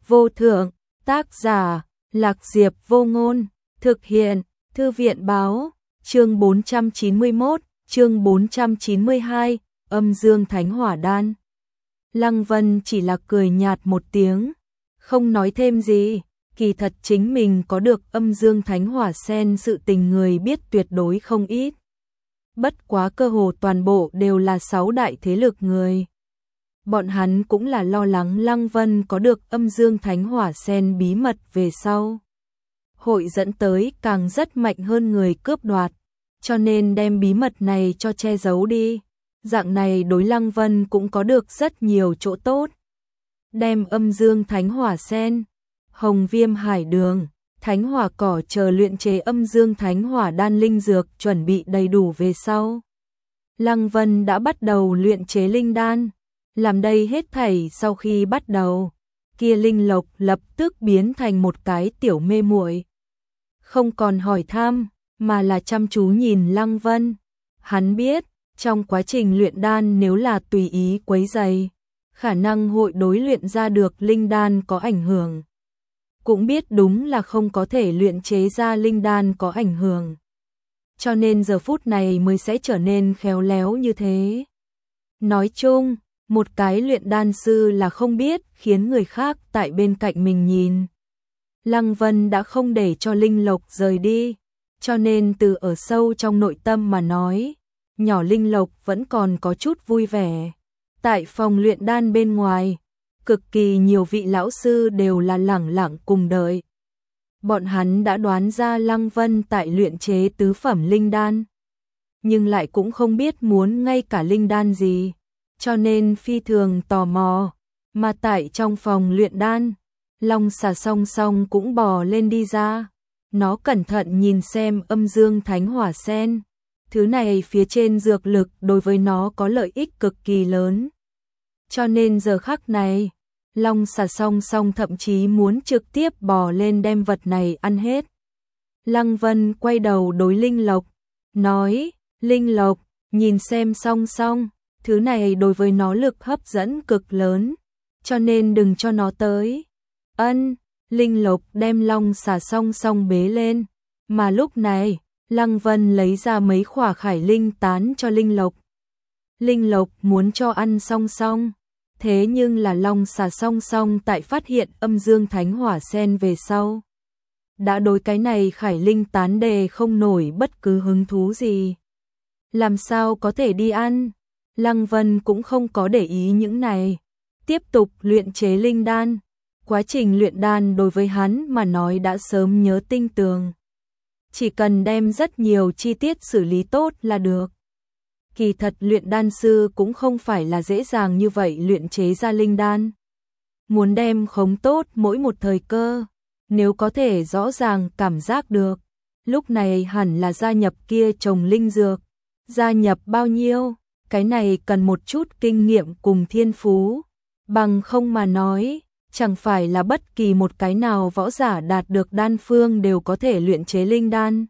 vô thượng, tác giả, Lạc Diệp Vô Ngôn, thực hiện, Thư viện báo, chương 491, chương 492, âm dương thánh hỏa đan. Lăng Vân chỉ là cười nhạt một tiếng, không nói thêm gì, kỳ thật chính mình có được âm dương thánh hỏa sen sự tình người biết tuyệt đối không ít. Bất quá cơ hồ toàn bộ đều là 6 đại thế lực người. Bọn hắn cũng là lo lắng Lăng Vân có được âm dương thánh hỏa sen bí mật về sau. Hội dẫn tới càng rất mạnh hơn người cướp đoạt, cho nên đem bí mật này cho che giấu đi. Dạng này đối Lăng Vân cũng có được rất nhiều chỗ tốt. Đem âm dương thánh hỏa sen, hồng viêm hải đường, thánh hỏa cỏ chờ luyện chế âm dương thánh hỏa đan linh dược chuẩn bị đầy đủ về sau. Lăng Vân đã bắt đầu luyện chế linh đan. Làm đây hết thảy sau khi bắt đầu, kia linh lộc lập tức biến thành một cái tiểu mê muội. Không còn hỏi thăm, mà là chăm chú nhìn Lăng Vân. Hắn biết, trong quá trình luyện đan nếu là tùy ý quấy rầy, khả năng hội đối luyện ra được linh đan có ảnh hưởng. Cũng biết đúng là không có thể luyện chế ra linh đan có ảnh hưởng. Cho nên giờ phút này mới sẽ trở nên khéo léo như thế. Nói chung, một cái luyện đan sư là không biết khiến người khác tại bên cạnh mình nhìn. Lăng Vân đã không để cho linh lộc rời đi, cho nên từ ở sâu trong nội tâm mà nói, nhỏ linh lộc vẫn còn có chút vui vẻ. Tại phòng luyện đan bên ngoài, cực kỳ nhiều vị lão sư đều là lẳng lặng cùng đợi. Bọn hắn đã đoán ra Lăng Vân tại luyện chế tứ phẩm linh đan, nhưng lại cũng không biết muốn ngay cả linh đan gì, cho nên phi thường tò mò. Mà tại trong phòng luyện đan, Long xà song song cũng bò lên đi ra. Nó cẩn thận nhìn xem âm dương thánh hỏa sen. Thứ này phía trên dược lực đối với nó có lợi ích cực kỳ lớn. Cho nên giờ khắc này, Long xà song song thậm chí muốn trực tiếp bò lên đem vật này ăn hết. Lăng Vân quay đầu đối Linh Lộc, nói, Linh Lộc, nhìn xem song song, thứ này đối với nó lực hấp dẫn cực lớn, cho nên đừng cho nó tới. Ân, Linh Lộc đem Long xà song song bế lên, mà lúc này, Lăng Vân lấy ra mấy khỏa khải linh tán cho Linh Lộc. Linh Lộc muốn cho ăn song song, thế nhưng là Long xà song song tại phát hiện âm dương thánh hỏa sen về sau. Đã đối cái này khải linh tán đề không nổi bất cứ hứng thú gì. Làm sao có thể đi ăn? Lăng Vân cũng không có để ý những này. Tiếp tục luyện chế linh đan. Quá trình luyện đan đối với hắn mà nói đã sớm nhớ tinh tường. Chỉ cần đem rất nhiều chi tiết xử lý tốt là được. Kỳ thật luyện đan sư cũng không phải là dễ dàng như vậy luyện chế ra linh đan. Muốn đem khống tốt mỗi một thời cơ, nếu có thể rõ ràng cảm giác được, lúc này hẳn là gia nhập kia trồng linh dược. Gia nhập bao nhiêu, cái này cần một chút kinh nghiệm cùng thiên phú. Bằng không mà nói, chẳng phải là bất kỳ một cái nào võ giả đạt được đan phương đều có thể luyện chế linh đan.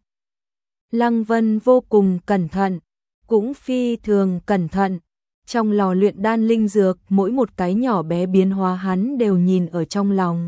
Lăng Vân vô cùng cẩn thận, cũng phi thường cẩn thận. Trong lò luyện đan linh dược, mỗi một cái nhỏ bé biến hóa hắn đều nhìn ở trong lòng.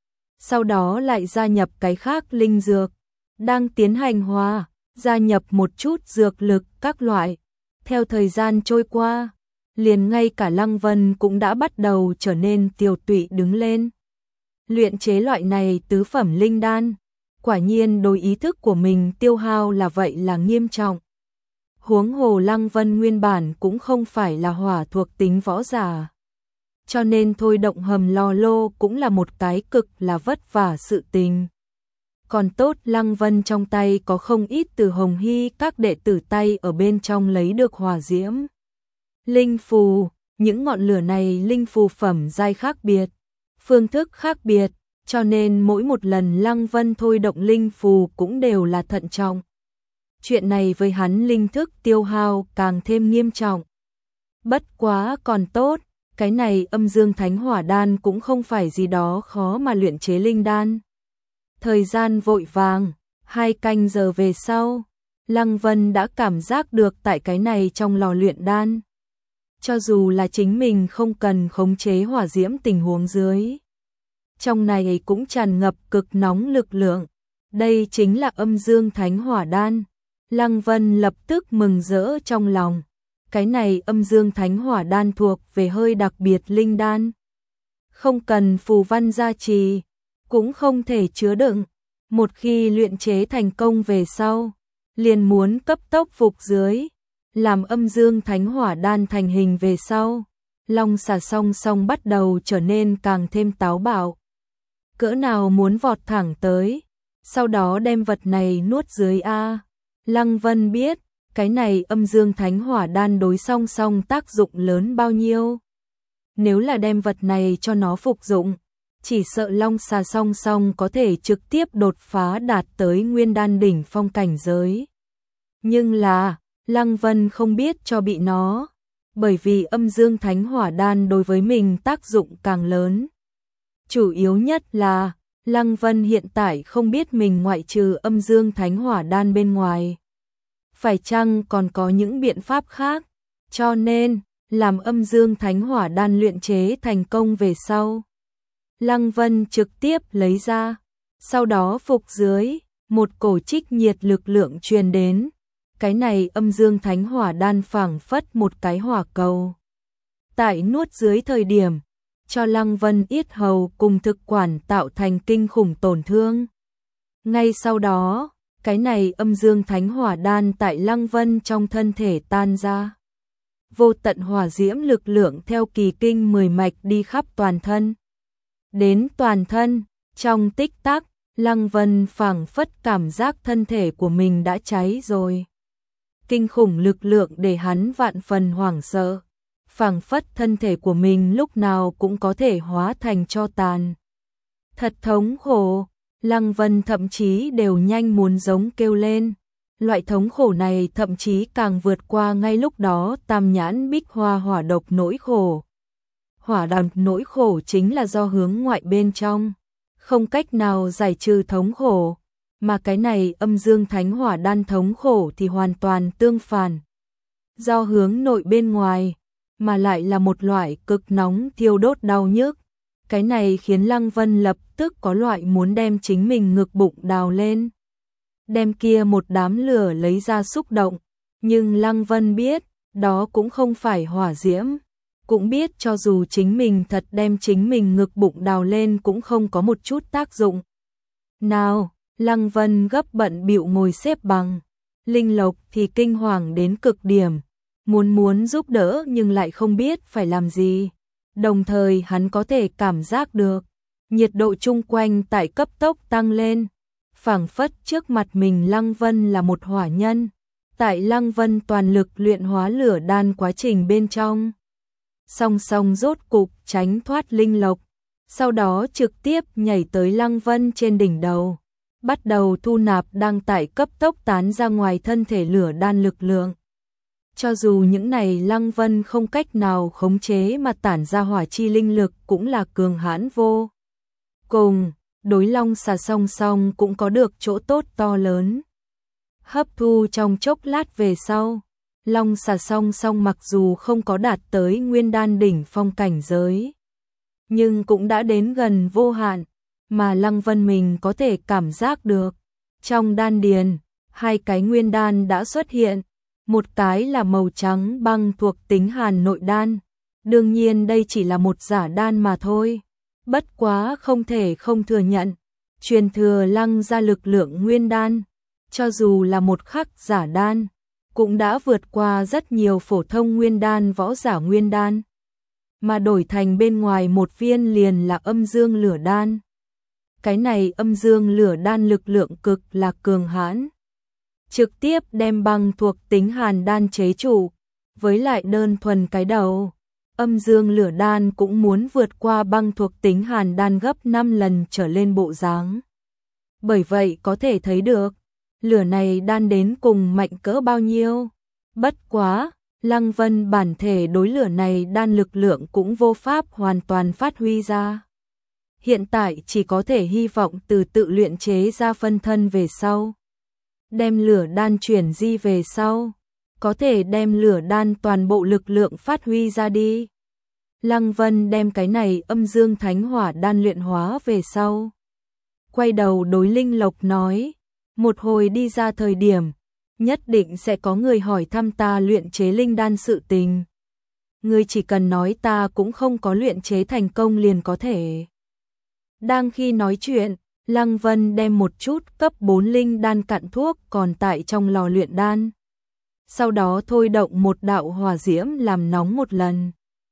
Sau đó lại gia nhập cái khác linh dược, đang tiến hành hòa, gia nhập một chút dược lực các loại. Theo thời gian trôi qua, liền ngay cả Lăng Vân cũng đã bắt đầu trở nên tiều tụy đứng lên. Luyện chế loại này tứ phẩm linh đan, quả nhiên đối ý thức của mình tiêu hao là vậy là nghiêm trọng. Huống hồ Lăng Vân nguyên bản cũng không phải là hỏa thuộc tính võ giả. Cho nên thôi động hầm lò lô cũng là một cái cực là vất vả sự tình. Còn tốt Lăng Vân trong tay có không ít từ Hồng Hy các đệ tử tay ở bên trong lấy được hỏa diễm. Linh phù, những ngọn lửa này linh phù phẩm giai khác biệt, phương thức khác biệt, cho nên mỗi một lần Lăng Vân thôi động linh phù cũng đều là thận trọng. Chuyện này với hắn linh thức tiêu hao càng thêm nghiêm trọng. Bất quá còn tốt, cái này âm dương thánh hỏa đan cũng không phải gì đó khó mà luyện chế linh đan. Thời gian vội vàng, 2 canh giờ về sau, Lăng Vân đã cảm giác được tại cái này trong lò luyện đan. Cho dù là chính mình không cần khống chế hỏa diễm tình huống dưới. trong này cũng tràn ngập cực nóng lực lượng. Đây chính là Âm Dương Thánh Hỏa Đan. Lăng Vân lập tức mừng rỡ trong lòng. Cái này Âm Dương Thánh Hỏa Đan thuộc về hơi đặc biệt linh đan. Không cần phù văn gia trì, cũng không thể chứa đựng. Một khi luyện chế thành công về sau, liền muốn cấp tốc phục dưới. Làm Âm Dương Thánh Hỏa Đan thành hình về sau, Long Xà song song bắt đầu trở nên càng thêm táo bạo. Cỡ nào muốn vọt thẳng tới, sau đó đem vật này nuốt dưới a. Lăng Vân biết, cái này Âm Dương Thánh Hỏa Đan đối song song tác dụng lớn bao nhiêu. Nếu là đem vật này cho nó phục dụng, chỉ sợ Long Xà song song có thể trực tiếp đột phá đạt tới Nguyên Đan đỉnh phong cảnh giới. Nhưng là, Lăng Vân không biết cho bị nó, bởi vì Âm Dương Thánh Hỏa Đan đối với mình tác dụng càng lớn. Chủ yếu nhất là, Lăng Vân hiện tại không biết mình ngoại trừ Âm Dương Thánh Hỏa Đan bên ngoài, phải chăng còn có những biện pháp khác, cho nên, làm Âm Dương Thánh Hỏa Đan luyện chế thành công về sau. Lăng Vân trực tiếp lấy ra, sau đó phục dưới, một cổ trích nhiệt lực lượng truyền đến. Cái này Âm Dương Thánh Hỏa Đan phảng phất một cái hỏa cầu. Tại nuốt dưới thời điểm, cho Lăng Vân yết hầu cùng thực quản tạo thành kinh khủng tổn thương. Ngay sau đó, cái này Âm Dương Thánh Hỏa Đan tại Lăng Vân trong thân thể tan ra. Vô tận hỏa diễm lực lượng theo kỳ kinh 10 mạch đi khắp toàn thân. Đến toàn thân, trong tích tắc, Lăng Vân phảng phất cảm giác thân thể của mình đã cháy rồi. Kinh khủng lực lượng để hắn vạn phần hoảng sợ, phảng phất thân thể của mình lúc nào cũng có thể hóa thành tro tàn. Thật thống khổ, Lăng Vân thậm chí đều nhanh muốn giống kêu lên. Loại thống khổ này thậm chí càng vượt qua ngay lúc đó Tam Nhãn Bích Hoa hỏa độc nỗi khổ. Hỏa độc nỗi khổ chính là do hướng ngoại bên trong, không cách nào giải trừ thống khổ. Mà cái này Âm Dương Thánh Hỏa Đan thống khổ thì hoàn toàn tương phản. Do hướng nội bên ngoài, mà lại là một loại cực nóng thiêu đốt đau nhức. Cái này khiến Lăng Vân lập tức có loại muốn đem chính mình ngực bụng đào lên. Đem kia một đám lửa lấy ra xúc động. Nhưng Lăng Vân biết, đó cũng không phải hỏa diễm. Cũng biết cho dù chính mình thật đem chính mình ngực bụng đào lên cũng không có một chút tác dụng. Nào! Lăng Vân gấp bận bịu ngồi xếp bằng, Linh Lộc thì kinh hoàng đến cực điểm, muốn giúp đỡ nhưng lại không biết phải làm gì. Đồng thời hắn có thể cảm giác được, nhiệt độ chung quanh tại cấp tốc tăng lên, phảng phất trước mặt mình Lăng Vân là một hỏa nhân. Tại Lăng Vân toàn lực luyện hóa lửa đan quá trình bên trong, song song rốt cục tránh thoát Linh Lộc, sau đó trực tiếp nhảy tới Lăng Vân trên đỉnh đầu. Bắt đầu thu nạp đang tại cấp tốc tán ra ngoài thân thể lửa đan lực lượng. Cho dù những này Lăng Vân không cách nào khống chế mà tản ra hỏa chi linh lực cũng là cường hãn vô cùng, đối Long Xà song song cũng có được chỗ tốt to lớn. Hấp thu trong chốc lát về sau, Long Xà song song mặc dù không có đạt tới Nguyên Đan đỉnh phong cảnh giới, nhưng cũng đã đến gần vô hạn. Mà Lăng Vân mình có thể cảm giác được. Trong đan điền, hai cái nguyên đan đã xuất hiện. Một cái là màu trắng băng thuộc tính hàn nội đan. Đương nhiên đây chỉ là một giả đan mà thôi. Bất quá không thể không thừa nhận. Truyền thừa Lăng ra lực lượng nguyên đan. Cho dù là một khắc giả đan, cũng đã vượt qua rất nhiều phổ thông nguyên đan võ giả nguyên đan. Mà đổi thành bên ngoài một viên liền là âm dương lửa đan. Cái này âm dương lửa đan lực lượng cực là cường hãn. Trực tiếp đem băng thuộc tính hàn đan chế trụ, với lại đơn thuần cái đầu. Âm dương lửa đan cũng muốn vượt qua băng thuộc tính hàn đan gấp 5 lần trở lên bộ dáng. Bởi vậy có thể thấy được, lửa này đan đến cùng mạnh cỡ bao nhiêu. Bất quá, Lăng Vân bản thể đối lửa này đan lực lượng cũng vô pháp hoàn toàn phát huy ra. Hiện tại chỉ có thể hy vọng từ tự luyện chế ra phân thân về sau. Đem lửa đan chuyển di về sau, có thể đem lửa đan toàn bộ lực lượng phát huy ra đi. Lăng Vân đem cái này âm dương thánh hỏa đan luyện hóa về sau. Quay đầu đối Linh Lộc nói, một hồi đi ra thời điểm, nhất định sẽ có người hỏi thăm ta luyện chế linh đan sự tình. Ngươi chỉ cần nói ta cũng không có luyện chế thành công liền có thể. Đang khi nói chuyện, Lăng Vân đem một chút cấp 4 linh đan cặn thuốc còn tại trong lò luyện đan. Sau đó thôi động một đạo hỏa diễm làm nóng một lần.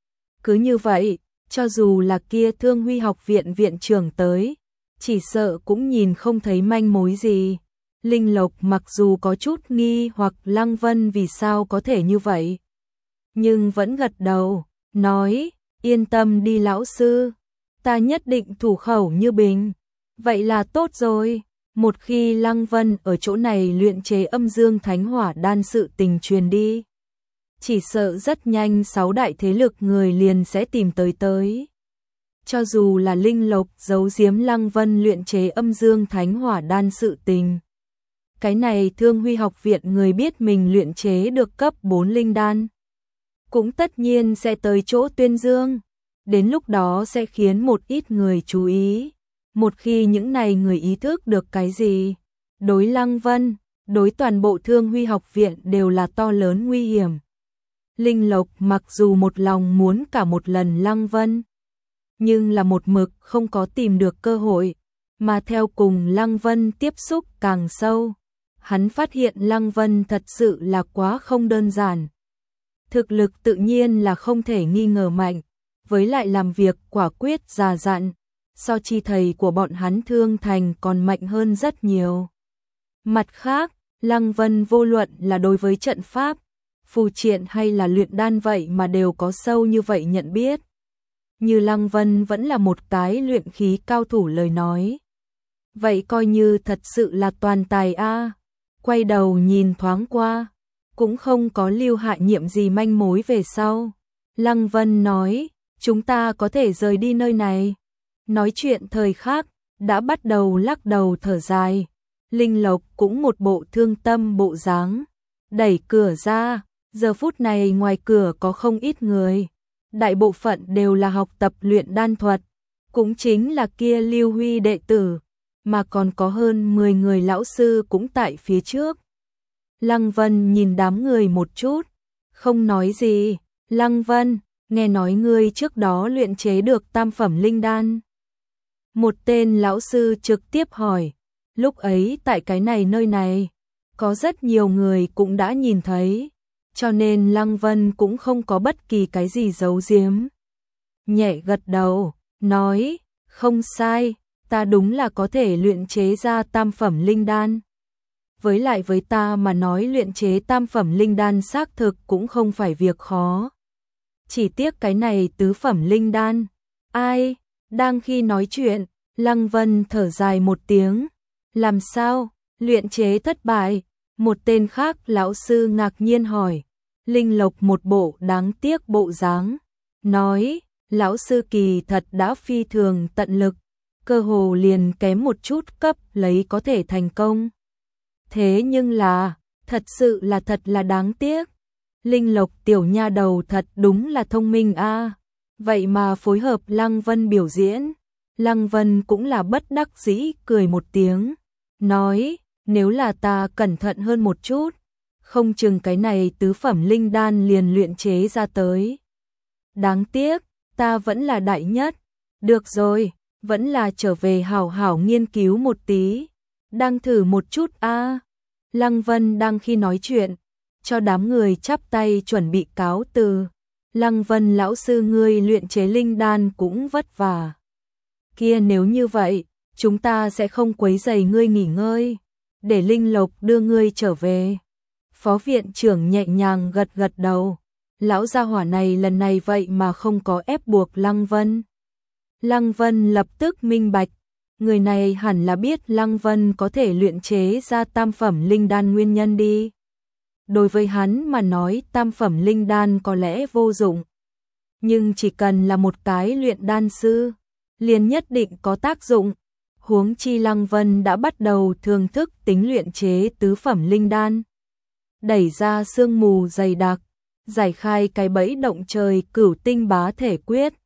Cứ như vậy, cho dù là kia Thương Huy học viện viện trưởng tới, chỉ sợ cũng nhìn không thấy manh mối gì. Linh Lộc mặc dù có chút nghi hoặc Lăng Vân vì sao có thể như vậy, nhưng vẫn gật đầu, nói, yên tâm đi lão sư, ta nhất định thủ khẩu như bình. Vậy là tốt rồi. Một khi Lăng Vân ở chỗ này luyện chế âm dương thánh hỏa đan sự tình truyền đi, chỉ sợ rất nhanh 6 đại thế lực người liền sẽ tìm tới. Cho dù là Linh Lộc giấu giếm Lăng Vân luyện chế âm dương thánh hỏa đan sự tình, cái này Thương Huy học viện người biết mình luyện chế được cấp 4 linh đan, cũng tất nhiên sẽ tới chỗ tuyên dương. Đến lúc đó sẽ khiến một ít người chú ý. Một khi những này người ý thức được cái gì, đối Lăng Vân, đối toàn bộ Thương Huy học viện đều là to lớn nguy hiểm. Linh Lộc mặc dù một lòng muốn cả một lần Lăng Vân, nhưng là một mực không có tìm được cơ hội, mà theo cùng Lăng Vân tiếp xúc càng sâu, hắn phát hiện Lăng Vân thật sự là quá không đơn giản. Thực lực tự nhiên là không thể nghi ngờ mạnh, với lại làm việc quả quyết già dặn, so chi thầy của bọn hắn Thương Thành còn mạnh hơn rất nhiều. Mặt khác, Lăng Vân vô luận là đối với trận pháp, phù triện hay là luyện đan vậy mà đều có sâu như vậy nhận biết. Như Lăng Vân vẫn là một cái luyện khí cao thủ lời nói. Vậy coi như thật sự là toàn tài a. Quay đầu nhìn thoáng qua, cũng không có lưu hạ nhiệm gì manh mối về sau. Lăng Vân nói, chúng ta có thể rời đi nơi này. Nói chuyện thời khác, đã bắt đầu lắc đầu thở dài. Linh Lộc cũng một bộ thương tâm bộ dáng, đẩy cửa ra, giờ phút này ngoài cửa có không ít người. Đại bộ phận đều là học tập luyện đan thuật, cũng chính là kia Lưu Huy đệ tử, mà còn có hơn 10 người lão sư cũng tại phía trước. Lăng Vân nhìn đám người một chút, không nói gì. Lăng Vân, nghe nói ngươi trước đó luyện chế được tam phẩm linh đan. Một tên lão sư trực tiếp hỏi, lúc ấy tại cái này nơi này, có rất nhiều người cũng đã nhìn thấy, cho nên Lăng Vân cũng không có bất kỳ cái gì giấu giếm. Nhẹ gật đầu, nói, không sai, ta đúng là có thể luyện chế ra tam phẩm linh đan. Với lại với ta mà nói luyện chế tam phẩm linh đan xác thực cũng không phải việc khó. Chỉ tiếc cái này tứ phẩm linh đan. Ai? Đang khi nói chuyện, Lăng Vân thở dài một tiếng. Làm sao? Luyện chế thất bại? Một tên khác lão sư ngạc nhiên hỏi. Linh Lộc một bộ đáng tiếc bộ dáng, nói, lão sư kỳ thật đã phi thường tận lực, cơ hồ liền kém một chút cấp lấy có thể thành công. Thế nhưng là, thật sự là thật là đáng tiếc. Linh Lộc tiểu nha đầu thật đúng là thông minh a. Vậy mà phối hợp Lăng Vân biểu diễn. Lăng Vân cũng là bất đắc dĩ cười một tiếng, nói, nếu là ta cẩn thận hơn một chút, không chừng cái này tứ phẩm linh đan liền luyện chế ra tới. Đáng tiếc, ta vẫn là đại nhất. Được rồi, vẫn là trở về hảo hảo nghiên cứu một tí. Đang thử một chút a. Lăng Vân đang khi nói chuyện, cho đám người chắp tay chuẩn bị cáo từ. Lăng Vân lão sư ngươi luyện chế linh đan cũng vất vả. Kia nếu như vậy, chúng ta sẽ không quấy rầy ngươi nghỉ ngơi, để Linh Lộc đưa ngươi trở về. Phó viện trưởng nhẹ nhàng gật gật đầu. Lão gia hỏa này lần này vậy mà không có ép buộc Lăng Vân. Lăng Vân lập tức minh bạch, người này hẳn là biết Lăng Vân có thể luyện chế ra tam phẩm linh đan nguyên nhân đi. Đối với hắn mà nói tam phẩm linh đan có lẽ vô dụng, nhưng chỉ cần là một cái luyện đan sư, liền nhất định có tác dụng. Huống chi Lăng Vân đã bắt đầu thưởng thức tính luyện chế tứ phẩm linh đan. Đẩy ra sương mù dày đặc, giải khai cái bẫy động trời Cửu Tinh Bá Thể Quyết.